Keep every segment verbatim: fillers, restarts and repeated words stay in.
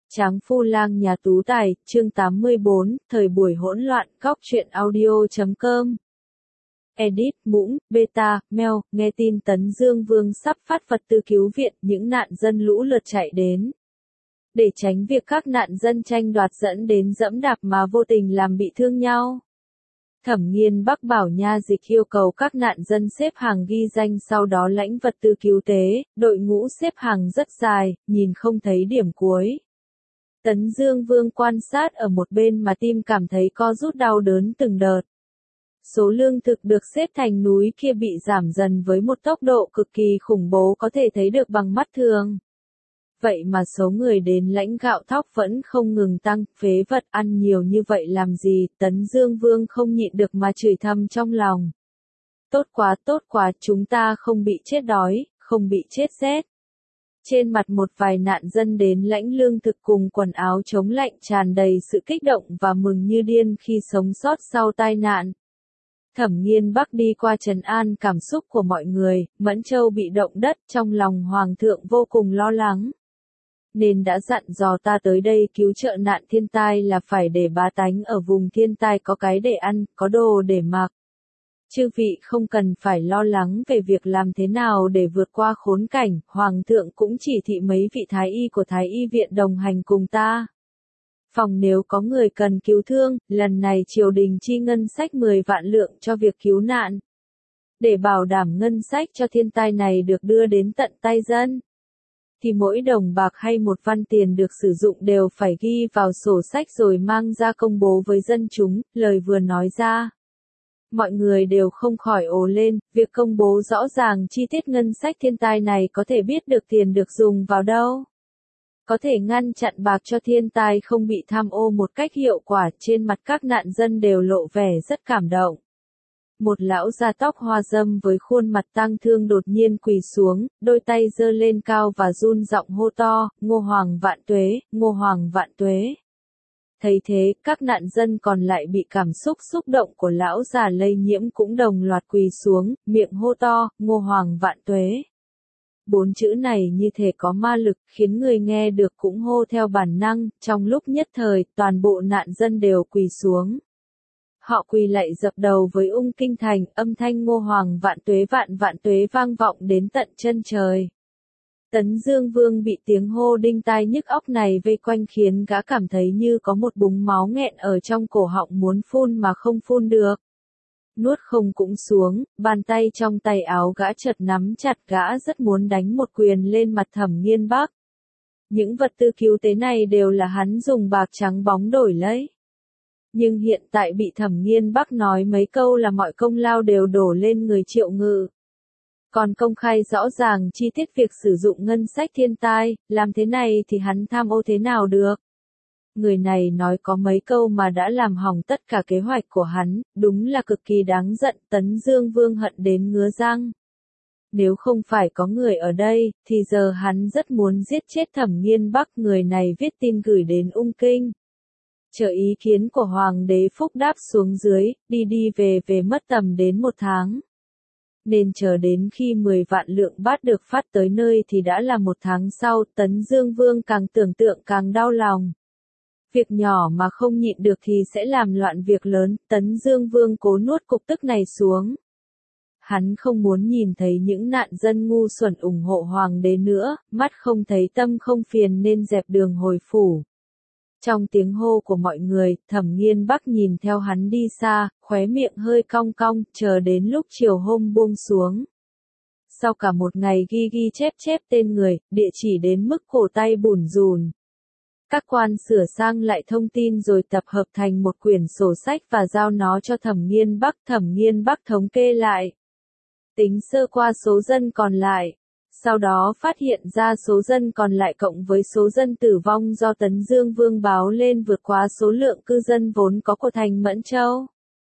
Tráng phu lang nhà tú tài, chương tám mươi bốn, thời buổi hỗn loạn, góc truyện audio chấm com. Edit, Mũng, Beta, Mail, nghe tin Tấn Dương Vương sắp phát vật tư cứu viện, những nạn dân lũ lượt chạy đến. Để tránh việc các nạn dân tranh đoạt dẫn đến dẫm đạp mà vô tình làm bị thương nhau. Thẩm Nghiên Bắc bảo nha dịch yêu cầu các nạn dân xếp hàng ghi danh sau đó lãnh vật tư cứu tế, đội ngũ xếp hàng rất dài, nhìn không thấy điểm cuối. Tấn Dương Vương quan sát ở một bên mà tim cảm thấy co rút đau đớn từng đợt. Số lương thực được xếp thành núi kia bị giảm dần với một tốc độ cực kỳ khủng bố có thể thấy được bằng mắt thường. Vậy mà số người đến lãnh gạo thóc vẫn không ngừng tăng, phế vật ăn nhiều như vậy làm gì, Tấn Dương Vương không nhịn được mà chửi thầm trong lòng. Tốt quá, tốt quá, chúng ta không bị chết đói, không bị chết rét. Trên mặt một vài nạn dân đến lãnh lương thực cùng quần áo chống lạnh tràn đầy sự kích động và mừng như điên khi sống sót sau tai nạn. Thẩm Nghiên Bắc đi qua trấn an cảm xúc của mọi người, Mẫn Châu bị động đất, trong lòng Hoàng thượng vô cùng lo lắng. Nên đã dặn dò ta tới đây cứu trợ nạn thiên tai là phải để bá tánh ở vùng thiên tai có cái để ăn, có đồ để mặc. Chư vị không cần phải lo lắng về việc làm thế nào để vượt qua khốn cảnh, Hoàng thượng cũng chỉ thị mấy vị thái y của Thái y viện đồng hành cùng ta. Phòng nếu có người cần cứu thương, lần này triều đình chi ngân sách mười vạn lượng cho việc cứu nạn. Để bảo đảm ngân sách cho thiên tai này được đưa đến tận tay dân, thì mỗi đồng bạc hay một văn tiền được sử dụng đều phải ghi vào sổ sách rồi mang ra công bố với dân chúng, lời vừa nói ra. Mọi người đều không khỏi ồ lên, việc công bố rõ ràng chi tiết ngân sách thiên tai này có thể biết được tiền được dùng vào đâu. Có thể ngăn chặn bạc cho thiên tai không bị tham ô một cách hiệu quả, trên mặt các nạn dân đều lộ vẻ rất cảm động. Một lão già tóc hoa râm với khuôn mặt tang thương đột nhiên quỳ xuống, đôi tay giơ lên cao và run giọng hô to, Ngô Hoàng vạn tuế, Ngô Hoàng vạn tuế. Thấy thế, các nạn dân còn lại bị cảm xúc xúc động của lão già lây nhiễm cũng đồng loạt quỳ xuống, miệng hô to, Ngô Hoàng vạn tuế. Bốn chữ này như thể có ma lực, khiến người nghe được cũng hô theo bản năng, trong lúc nhất thời, toàn bộ nạn dân đều quỳ xuống. Họ quỳ lạy dập đầu với ung kinh thành, âm thanh Ngô Hoàng vạn tuế vạn vạn tuế vang vọng đến tận chân trời. Tấn Dương Vương bị tiếng hô đinh tai nhức óc này vây quanh khiến gã cảm thấy như có một búng máu nghẹn ở trong cổ họng muốn phun mà không phun được. Nuốt không cũng xuống, bàn tay trong tay áo gã chợt nắm chặt, gã rất muốn đánh một quyền lên mặt Thẩm Nghiên Bắc. Những vật tư cứu tế này đều là hắn dùng bạc trắng bóng đổi lấy. Nhưng hiện tại bị Thẩm Nghiên Bắc nói mấy câu là mọi công lao đều đổ lên người Triệu Ngự. Còn công khai rõ ràng chi tiết việc sử dụng ngân sách thiên tai, làm thế này thì hắn tham ô thế nào được. Người này nói có mấy câu mà đã làm hỏng tất cả kế hoạch của hắn, đúng là cực kỳ đáng giận, Tấn Dương Vương hận đến ngứa răng. Nếu không phải có người ở đây, thì giờ hắn rất muốn giết chết Thẩm Nghiên Bắc. Người này viết tin gửi đến ung kinh. Chờ ý kiến của Hoàng đế phúc đáp xuống dưới, đi đi về về mất tầm đến một tháng. Nên chờ đến khi mười vạn lượng bát được phát tới nơi thì đã là một tháng sau, Tấn Dương Vương càng tưởng tượng càng đau lòng. Việc nhỏ mà không nhịn được thì sẽ làm loạn việc lớn, Tấn Dương Vương cố nuốt cục tức này xuống. Hắn không muốn nhìn thấy những nạn dân ngu xuẩn ủng hộ Hoàng đế nữa, mắt không thấy tâm không phiền nên dẹp đường hồi phủ. Trong tiếng hô của mọi người, Thẩm Nghiên Bắc nhìn theo hắn đi xa, khóe miệng hơi cong cong, chờ đến lúc chiều hôm buông xuống. Sau cả một ngày ghi ghi chép chép tên người, địa chỉ đến mức cổ tay bủn rùn. Các quan sửa sang lại thông tin rồi tập hợp thành một quyển sổ sách và giao nó cho Thẩm Nghiên Bắc. Thẩm Nghiên Bắc thống kê lại. Tính sơ qua số dân còn lại. Sau đó phát hiện ra số dân còn lại cộng với số dân tử vong do Tấn Dương Vương báo lên vượt quá số lượng cư dân vốn có của thành Mẫn Châu.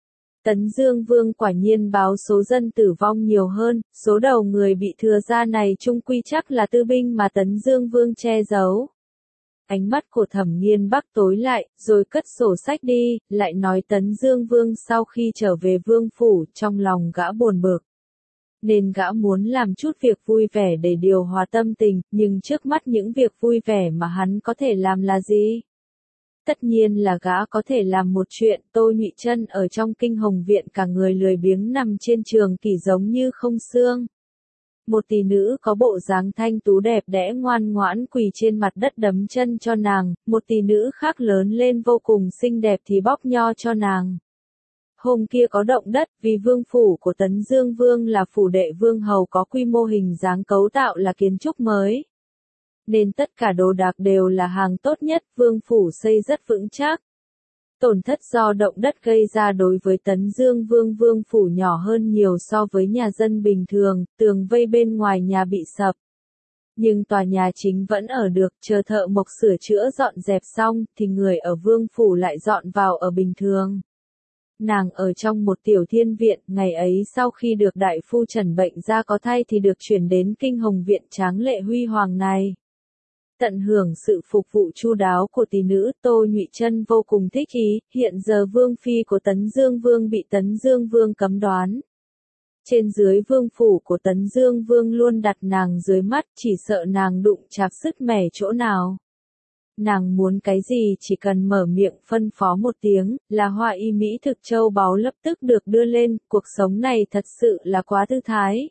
Tấn Dương Vương quả nhiên báo số dân tử vong nhiều hơn, số đầu người bị thừa ra này chung quy chắc là tư binh mà Tấn Dương Vương che giấu. Ánh mắt của Thẩm Nghiên Bắc tối lại, rồi cất sổ sách đi, lại nói Tấn Dương Vương sau khi trở về vương phủ, trong lòng gã buồn bực. Nên gã muốn làm chút việc vui vẻ để điều hòa tâm tình, nhưng trước mắt những việc vui vẻ mà hắn có thể làm là gì? Tất nhiên là gã có thể làm một chuyện. Tô Nhụy Trân ở trong Kinh Hồng Viện cả người lười biếng nằm trên trường kỷ giống như không xương. Một tỷ nữ có bộ dáng thanh tú đẹp đẽ ngoan ngoãn quỳ trên mặt đất đấm chân cho nàng, một tỷ nữ khác lớn lên vô cùng xinh đẹp thì bóc nho cho nàng. Hôm kia có động đất, vì vương phủ của Tấn Dương Vương là phủ đệ vương hầu có quy mô hình dáng cấu tạo là kiến trúc mới. Nên tất cả đồ đạc đều là hàng tốt nhất, vương phủ xây rất vững chắc. Tổn thất do động đất gây ra đối với Tấn Dương Vương vương phủ nhỏ hơn nhiều so với nhà dân bình thường, tường vây bên ngoài nhà bị sập. Nhưng tòa nhà chính vẫn ở được, chờ thợ mộc sửa chữa dọn dẹp xong, thì người ở vương phủ lại dọn vào ở bình thường. Nàng ở trong một tiểu thiên viện, ngày ấy sau khi được đại phu trần bệnh ra có thai thì được chuyển đến Kinh Hồng Viện tráng lệ huy hoàng này. Tận hưởng sự phục vụ chu đáo của tỷ nữ, Tô Nhụy Trân vô cùng thích ý. Hiện giờ vương phi của Tấn Dương Vương bị Tấn Dương Vương cấm đoán. Trên dưới vương phủ của Tấn Dương Vương luôn đặt nàng dưới mắt, chỉ sợ nàng đụng chạm sứt mẻ chỗ nào. Nàng muốn cái gì chỉ cần mở miệng phân phó một tiếng, là hoa y mỹ thực châu báu lập tức được đưa lên, cuộc sống này thật sự là quá thư thái.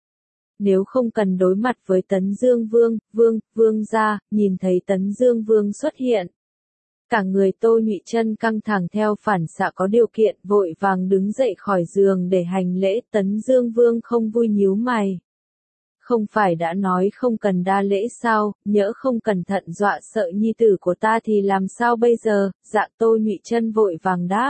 Nếu không cần đối mặt với Tấn Dương Vương, Vương, Vương gia, nhìn thấy Tấn Dương Vương xuất hiện. Cả người Tô Nhụy Trân căng thẳng theo phản xạ có điều kiện, vội vàng đứng dậy khỏi giường để hành lễ. Tấn Dương Vương không vui nhíu mày. Không phải đã nói không cần đa lễ sao, nhỡ không cẩn thận dọa sợ nhi tử của ta thì làm sao bây giờ? Dạ Tô Nhụy Trân vội vàng đáp.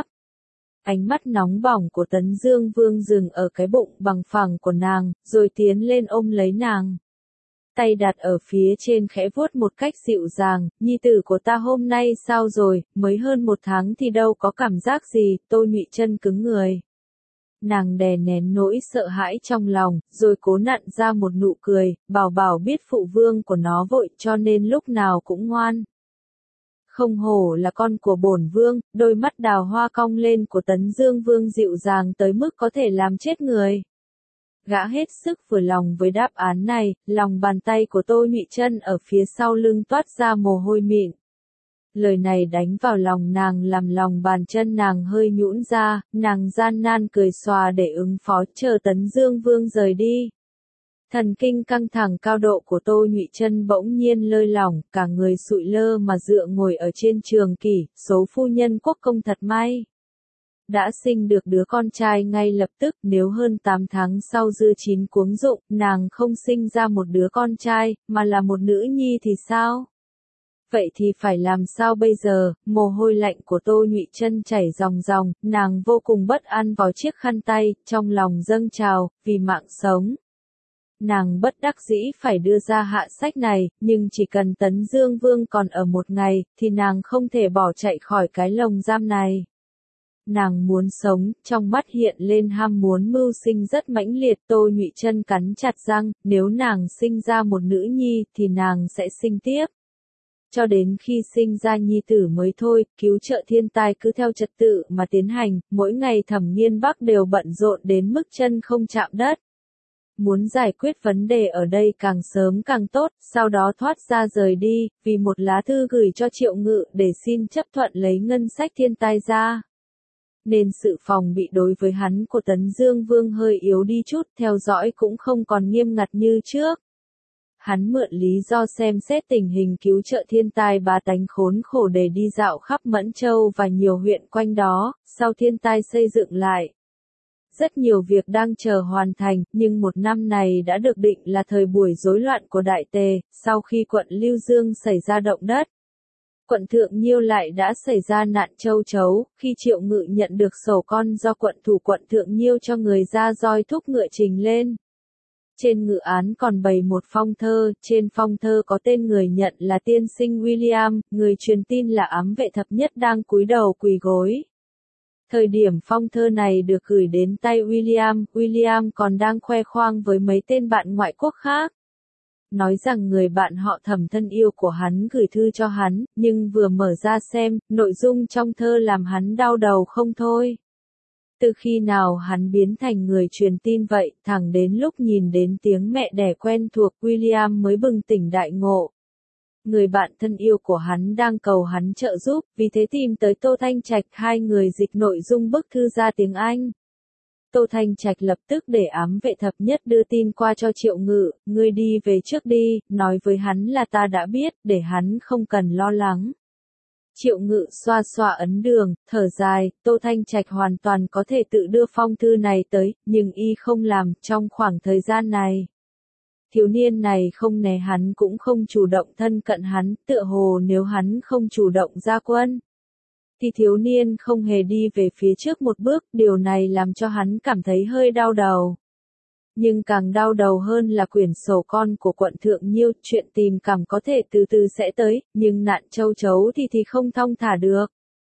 Ánh mắt nóng bỏng của Tấn Dương Vương dừng ở cái bụng bằng phẳng của nàng, rồi tiến lên ôm lấy nàng. Tay đặt ở phía trên khẽ vuốt một cách dịu dàng, nhi tử của ta hôm nay sao rồi, mới hơn một tháng thì đâu có cảm giác gì. Tô Nhụy Trân cứng người. Nàng đè nén nỗi sợ hãi trong lòng, rồi cố nặn ra một nụ cười, bảo bảo biết phụ vương của nó vội cho nên lúc nào cũng ngoan. Không hổ là con của bổn vương, đôi mắt đào hoa cong lên của Tấn Dương Vương dịu dàng tới mức có thể làm chết người. Gã hết sức vừa lòng với đáp án này, lòng bàn tay của Tô Nhụy Trân ở phía sau lưng toát ra mồ hôi mịn. Lời này đánh vào lòng nàng làm lòng bàn chân nàng hơi nhũn ra, nàng gian nan cười xòa để ứng phó, chờ Tấn Dương Vương rời đi. Thần kinh căng thẳng cao độ của Tô Nhụy Trân bỗng nhiên lơi lỏng, cả người sụi lơ mà dựa ngồi ở trên trường kỷ, số phu nhân quốc công thật may. Đã sinh được đứa con trai ngay lập tức, nếu hơn tám tháng sau dưa chín cuống rụng, nàng không sinh ra một đứa con trai, mà là một nữ nhi thì sao? Vậy thì phải làm sao bây giờ? Mồ hôi lạnh của Tô Nhụy Trân chảy ròng ròng, nàng vô cùng bất an vào chiếc khăn tay, trong lòng dâng trào, vì mạng sống. Nàng bất đắc dĩ phải đưa ra hạ sách này, nhưng chỉ cần Tấn Dương Vương còn ở một ngày, thì nàng không thể bỏ chạy khỏi cái lồng giam này. Nàng muốn sống, trong mắt hiện lên ham muốn mưu sinh rất mãnh liệt. Tô Nhụy Trân cắn chặt răng, nếu nàng sinh ra một nữ nhi, thì nàng sẽ sinh tiếp. Cho đến khi sinh ra nhi tử mới thôi, cứu trợ thiên tai cứ theo trật tự mà tiến hành, mỗi ngày Thẩm Nghiên Bắc đều bận rộn đến mức chân không chạm đất. Muốn giải quyết vấn đề ở đây càng sớm càng tốt, sau đó thoát ra rời đi, vì một lá thư gửi cho Triệu Ngự để xin chấp thuận lấy ngân sách thiên tai ra. Nên sự phòng bị đối với hắn của Tấn Dương Vương hơi yếu đi chút, theo dõi cũng không còn nghiêm ngặt như trước. Hắn mượn lý do xem xét tình hình cứu trợ thiên tai bá tánh khốn khổ để đi dạo khắp Mẫn Châu và nhiều huyện quanh đó, sau thiên tai xây dựng lại. Rất nhiều việc đang chờ hoàn thành, nhưng một năm này đã được định là thời buổi rối loạn của Đại Tề, sau khi quận Lưu Dương xảy ra động đất. Quận Thượng Nhiêu lại đã xảy ra nạn châu chấu, khi Triệu Ngự nhận được sổ con do quận thủ quận Thượng Nhiêu cho người ra roi thúc ngựa trình lên. Trên ngự án còn bày một phong thơ, trên phong thơ có tên người nhận là tiên sinh William, người truyền tin là ám vệ thập nhất đang cúi đầu quỳ gối. Thời điểm phong thơ này được gửi đến tay William, William còn đang khoe khoang với mấy tên bạn ngoại quốc khác. Nói rằng người bạn họ Thẩm thân yêu của hắn gửi thư cho hắn, nhưng vừa mở ra xem, nội dung trong thơ làm hắn đau đầu không thôi. Từ khi nào hắn biến thành người truyền tin vậy, thẳng đến lúc nhìn đến tiếng mẹ đẻ quen thuộc, William mới bừng tỉnh đại ngộ. Người bạn thân yêu của hắn đang cầu hắn trợ giúp, vì thế tìm tới Tô Thanh Trạch, hai người dịch nội dung bức thư ra tiếng Anh. Tô Thanh Trạch lập tức để ám vệ thập nhất đưa tin qua cho Triệu Ngự, ngươi đi về trước đi, nói với hắn là ta đã biết, để hắn không cần lo lắng. Triệu Ngự xoa xoa ấn đường, thở dài, Tô Thanh Trạch hoàn toàn có thể tự đưa phong thư này tới, nhưng y không làm, trong khoảng thời gian này. Thiếu niên này không né hắn cũng không chủ động thân cận hắn, tựa hồ nếu hắn không chủ động ra quân, thì thiếu niên không hề đi về phía trước một bước, điều này làm cho hắn cảm thấy hơi đau đầu. Nhưng càng đau đầu hơn là quyển sổ con của quận Thượng Nhiêu, chuyện tìm cảm có thể từ từ sẽ tới, nhưng nạn châu chấu thì thì không thong thả được.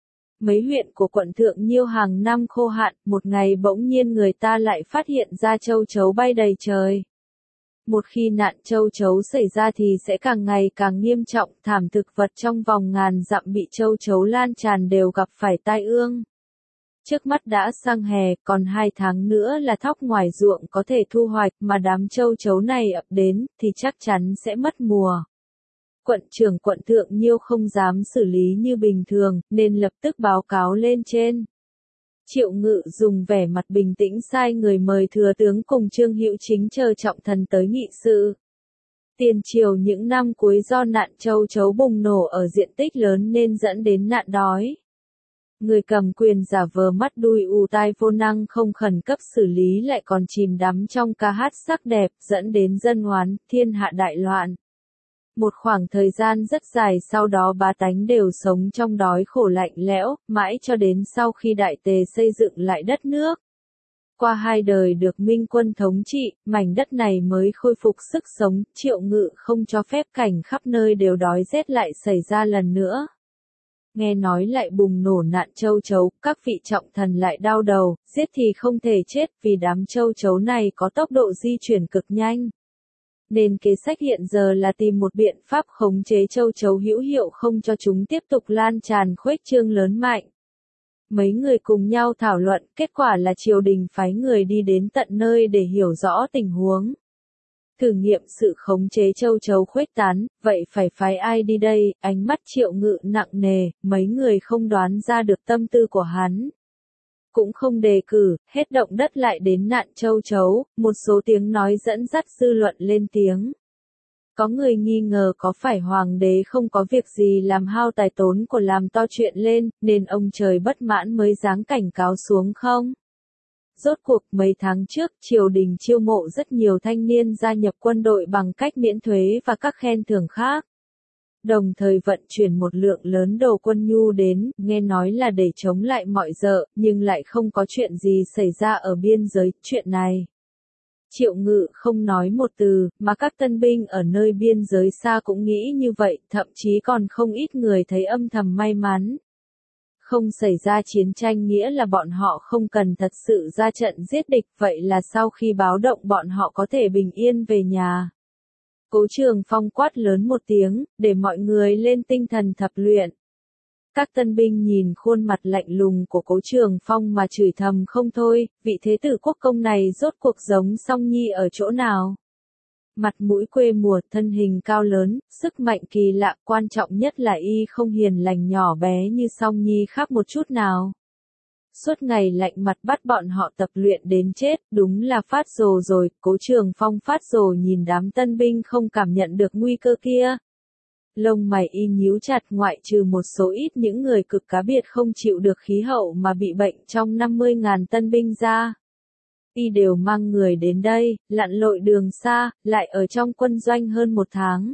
Mấy huyện của quận Thượng Nhiêu hàng năm khô hạn, một ngày bỗng nhiên người ta lại phát hiện ra châu chấu bay đầy trời. Một khi nạn châu chấu xảy ra thì sẽ càng ngày càng nghiêm trọng, thảm thực vật trong vòng ngàn dặm bị châu chấu lan tràn đều gặp phải tai ương. Trước mắt đã sang hè, còn hai tháng nữa là thóc ngoài ruộng có thể thu hoạch, mà đám châu chấu này ập đến, thì chắc chắn sẽ mất mùa. Quận trưởng quận Thượng Nhiêu không dám xử lý như bình thường, nên lập tức báo cáo lên trên. Triệu Ngự dùng vẻ mặt bình tĩnh sai người mời thừa tướng cùng Trương Hữu Chính chờ trọng thần tới nghị sự. Tiền triều những năm cuối do nạn châu chấu bùng nổ ở diện tích lớn nên dẫn đến nạn đói. Người cầm quyền giả vờ mắt đuôi ù tai vô năng không khẩn cấp xử lý lại còn chìm đắm trong ca hát sắc đẹp, dẫn đến dân oán, thiên hạ đại loạn. Một khoảng thời gian rất dài sau đó bá tánh đều sống trong đói khổ lạnh lẽo, mãi cho đến sau khi Đại Tề xây dựng lại đất nước. Qua hai đời được Minh quân thống trị, mảnh đất này mới khôi phục sức sống, Triệu Ngự không cho phép cảnh khắp nơi đều đói rét lại xảy ra lần nữa. Nghe nói lại bùng nổ nạn châu chấu, các vị trọng thần lại đau đầu, giết thì không thể chết vì đám châu chấu này có tốc độ di chuyển cực nhanh. Nên kế sách hiện giờ là tìm một biện pháp khống chế châu chấu hữu hiệu không cho chúng tiếp tục lan tràn khuếch trương lớn mạnh. Mấy người cùng nhau thảo luận, kết quả là triều đình phái người đi đến tận nơi để hiểu rõ tình huống. Thử nghiệm sự khống chế châu chấu khuếch tán, vậy phải phái ai đi đây, ánh mắt Triệu Ngự nặng nề, mấy người không đoán ra được tâm tư của hắn. Cũng không đề cử, hết động đất lại đến nạn châu chấu, một số tiếng nói dẫn dắt dư luận lên tiếng. Có người nghi ngờ có phải hoàng đế không có việc gì làm hao tài tốn của làm to chuyện lên, nên ông trời bất mãn mới giáng cảnh cáo xuống không? Rốt cuộc mấy tháng trước, triều đình chiêu mộ rất nhiều thanh niên gia nhập quân đội bằng cách miễn thuế và các khen thưởng khác. Đồng thời vận chuyển một lượng lớn đồ quân nhu đến, nghe nói là để chống lại mọi dợ, nhưng lại không có chuyện gì xảy ra ở biên giới, chuyện này. Triệu Ngự không nói một từ, mà các tân binh ở nơi biên giới xa cũng nghĩ như vậy, thậm chí còn không ít người thấy âm thầm may mắn. Không xảy ra chiến tranh nghĩa là bọn họ không cần thật sự ra trận giết địch, vậy là sau khi báo động bọn họ có thể bình yên về nhà. Cố Trường Phong quát lớn một tiếng, để mọi người lên tinh thần tập luyện. Các tân binh nhìn khuôn mặt lạnh lùng của Cố Trường Phong mà chửi thầm không thôi, vị thế tử quốc công này rốt cuộc giống Song Nhi ở chỗ nào? Mặt mũi quê mùa, thân hình cao lớn, sức mạnh kỳ lạ, quan trọng nhất là y không hiền lành nhỏ bé như Song Nhi khác một chút nào. Suốt ngày lạnh mặt bắt bọn họ tập luyện đến chết, đúng là phát rồ rồi, Cố Trường Phong phát rồ nhìn đám tân binh không cảm nhận được nguy cơ kia. Lông mày y nhíu chặt, ngoại trừ một số ít những người cực cá biệt không chịu được khí hậu mà bị bệnh trong năm mươi nghìn tân binh ra. Y đều mang người đến đây, lặn lội đường xa, lại ở trong quân doanh hơn một tháng.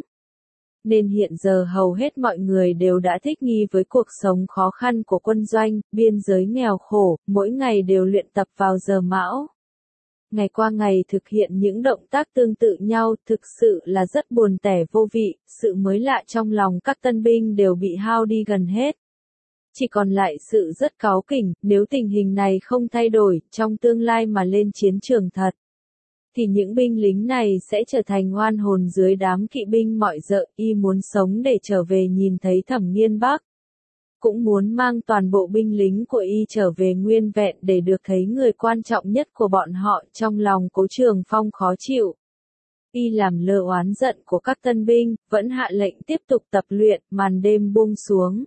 Nên hiện giờ hầu hết mọi người đều đã thích nghi với cuộc sống khó khăn của quân doanh, biên giới nghèo khổ, mỗi ngày đều luyện tập vào giờ mão. Ngày qua ngày thực hiện những động tác tương tự nhau, thực sự là rất buồn tẻ vô vị, sự mới lạ trong lòng các tân binh đều bị hao đi gần hết. Chỉ còn lại sự rất cáu kỉnh, nếu tình hình này không thay đổi, trong tương lai mà lên chiến trường thật, thì những binh lính này sẽ trở thành oan hồn dưới đám kỵ binh mọi dợ, y muốn sống để trở về nhìn thấy Thẩm Nghiên Bắc. cũng muốn mang toàn bộ binh lính của y trở về nguyên vẹn để được thấy người quan trọng nhất của bọn họ. Trong lòng Cố Trường Phong khó chịu. Y làm lơ oán giận của các tân binh, vẫn hạ lệnh tiếp tục tập luyện. Màn đêm buông xuống.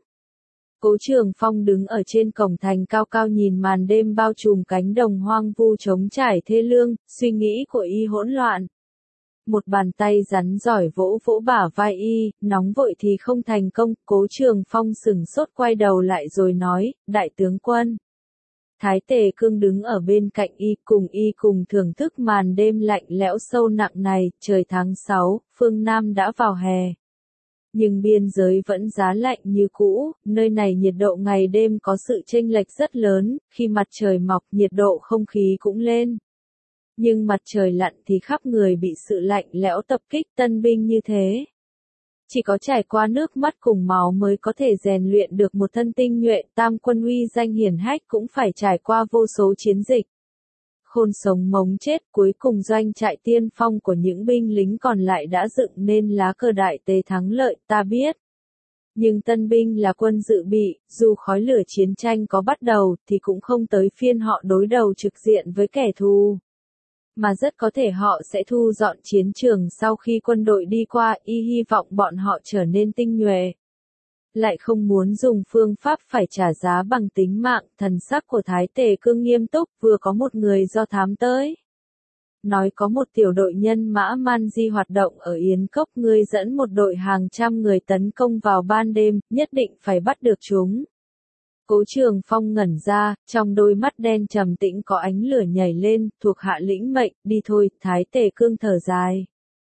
Cố Trường Phong đứng ở trên cổng thành cao cao nhìn màn đêm bao trùm cánh đồng hoang vu trống trải thê lương, suy nghĩ của y hỗn loạn. Một bàn tay rắn giỏi vỗ vỗ bả vai y, nóng vội thì không thành công. Cố Trường Phong sửng sốt quay đầu lại rồi nói, đại tướng quân. Thái Tề Cương đứng ở bên cạnh y, cùng y cùng thưởng thức màn đêm lạnh lẽo sâu nặng này. Trời tháng sáu, phương Nam đã vào hè. Nhưng biên giới vẫn giá lạnh như cũ, nơi này nhiệt độ ngày đêm có sự chênh lệch rất lớn, khi mặt trời mọc nhiệt độ không khí cũng lên. Nhưng mặt trời lặn thì khắp người bị sự lạnh lẽo tập kích. Tân binh như thế. Chỉ có trải qua nước mắt cùng máu mới có thể rèn luyện được một thân tinh nhuệ. Tam quân uy danh hiển hách cũng phải trải qua vô số chiến dịch. Khôn sống mống chết, cuối cùng doanh trại tiên phong của những binh lính còn lại đã dựng nên lá cờ đại tề thắng lợi, ta biết. Nhưng tân binh là quân dự bị, dù khói lửa chiến tranh có bắt đầu thì cũng không tới phiên họ đối đầu trực diện với kẻ thù. Mà rất có thể họ sẽ thu dọn chiến trường sau khi quân đội đi qua. Y hy vọng bọn họ trở nên tinh nhuệ. Lại không muốn dùng phương pháp phải trả giá bằng tính mạng. Thần sắc của Thái Tề Cương nghiêm túc, vừa có một người do thám tới. Nói có một tiểu đội nhân mã man di hoạt động ở Yến Cốc, ngươi dẫn một đội hàng trăm người tấn công vào ban đêm, nhất định phải bắt được chúng. Cố Trường Phong ngẩn ra, trong đôi mắt đen trầm tĩnh có ánh lửa nhảy lên, thuộc hạ lĩnh mệnh, đi thôi. Thái Tề Cương thở dài.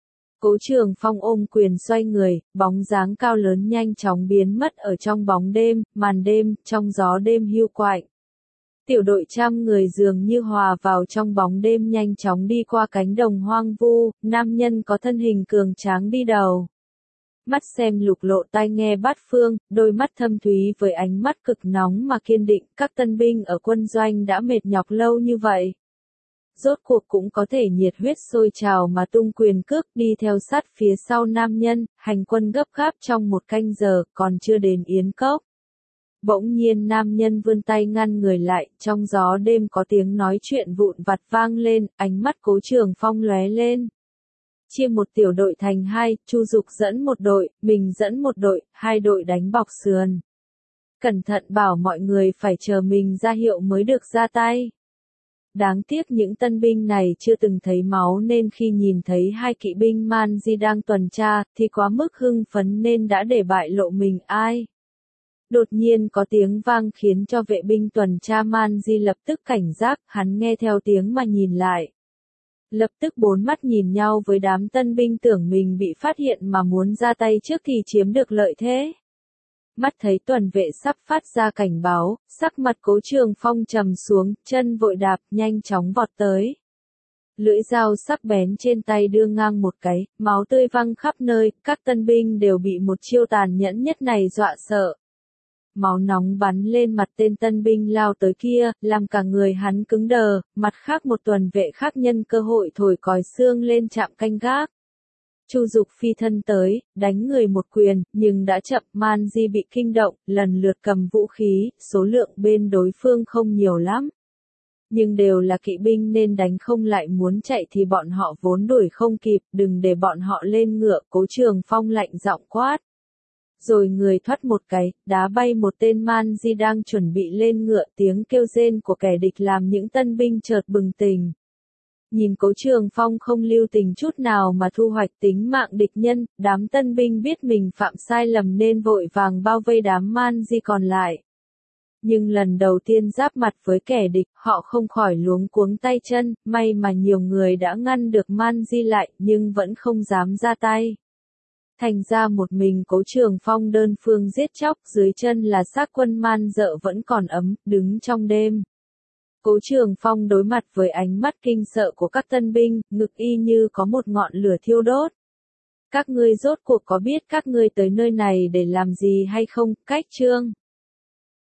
Cố Trường Phong ôm quyền xoay người, bóng dáng cao lớn nhanh chóng biến mất ở trong bóng đêm. Màn đêm, trong gió đêm hiu quạnh. Tiểu đội trăm người dường như hòa vào trong bóng đêm, nhanh chóng đi qua cánh đồng hoang vu. Nam nhân có thân hình cường tráng đi đầu. Mắt xem lục lộ, tai nghe bát phương, đôi mắt thâm thúy với ánh mắt cực nóng mà kiên định. Các tân binh ở quân doanh đã mệt nhọc lâu như vậy. Rốt cuộc cũng có thể nhiệt huyết sôi trào mà tung quyền cước, đi theo sát phía sau nam nhân. Hành quân gấp gáp trong một canh giờ, còn chưa đến Yến Cốc. Bỗng nhiên nam nhân vươn tay ngăn người lại, trong gió đêm có tiếng nói chuyện vụn vặt vang lên, ánh mắt Cố Trường Phong lóe lên. Chia một tiểu đội thành hai, Chu Dục dẫn một đội, mình dẫn một đội, hai đội đánh bọc sườn. Cẩn thận bảo mọi người phải chờ mình ra hiệu mới được ra tay. Đáng tiếc những tân binh này chưa từng thấy máu nên khi nhìn thấy hai kỵ binh man di đang tuần tra, thì quá mức hưng phấn nên đã để bại lộ mình. Ai? Đột nhiên có tiếng vang khiến cho vệ binh tuần tra man di lập tức cảnh giác, hắn nghe theo tiếng mà nhìn lại. Lập tức bốn mắt nhìn nhau với đám tân binh, tưởng mình bị phát hiện mà muốn ra tay trước thì chiếm được lợi thế. Mắt thấy tuần vệ sắp phát ra cảnh báo, sắc mặt Cố Trường Phong trầm xuống, chân vội đạp, nhanh chóng vọt tới. Lưỡi dao sắc bén trên tay đưa ngang một cái, máu tươi văng khắp nơi, các tân binh đều bị một chiêu tàn nhẫn nhất này dọa sợ. Máu nóng bắn lên mặt tên tân binh lao tới kia, làm cả người hắn cứng đờ. Mặt khác một tuần vệ khác nhân cơ hội thổi còi xương lên trạm canh gác. Chu Dục phi thân tới, đánh người một quyền, nhưng đã chậm. Man di bị kinh động, lần lượt cầm vũ khí, số lượng bên đối phương không nhiều lắm. Nhưng đều là kỵ binh nên đánh không lại, muốn chạy thì bọn họ vốn đuổi không kịp, đừng để bọn họ lên ngựa. Cố Trường Phong lạnh giọng quát. Rồi người thoát một cái, đá bay một tên man di đang chuẩn bị lên ngựa. Tiếng kêu rên của kẻ địch làm những tân binh chợt bừng tỉnh. Nhìn Cố Trường Phong không lưu tình chút nào mà thu hoạch tính mạng địch nhân, đám tân binh biết mình phạm sai lầm nên vội vàng bao vây đám man di còn lại. Nhưng lần đầu tiên giáp mặt với kẻ địch, họ không khỏi luống cuống tay chân, may mà nhiều người đã ngăn được man di lại, nhưng vẫn không dám ra tay. Thành ra một mình Cố Trường Phong đơn phương giết chóc, dưới chân là xác quân man dợ vẫn còn ấm, đứng trong đêm. Cố Trường Phong đối mặt với ánh mắt kinh sợ của các tân binh, ngực y như có một ngọn lửa thiêu đốt. Các ngươi rốt cuộc có biết các ngươi tới nơi này để làm gì hay không? Cách chương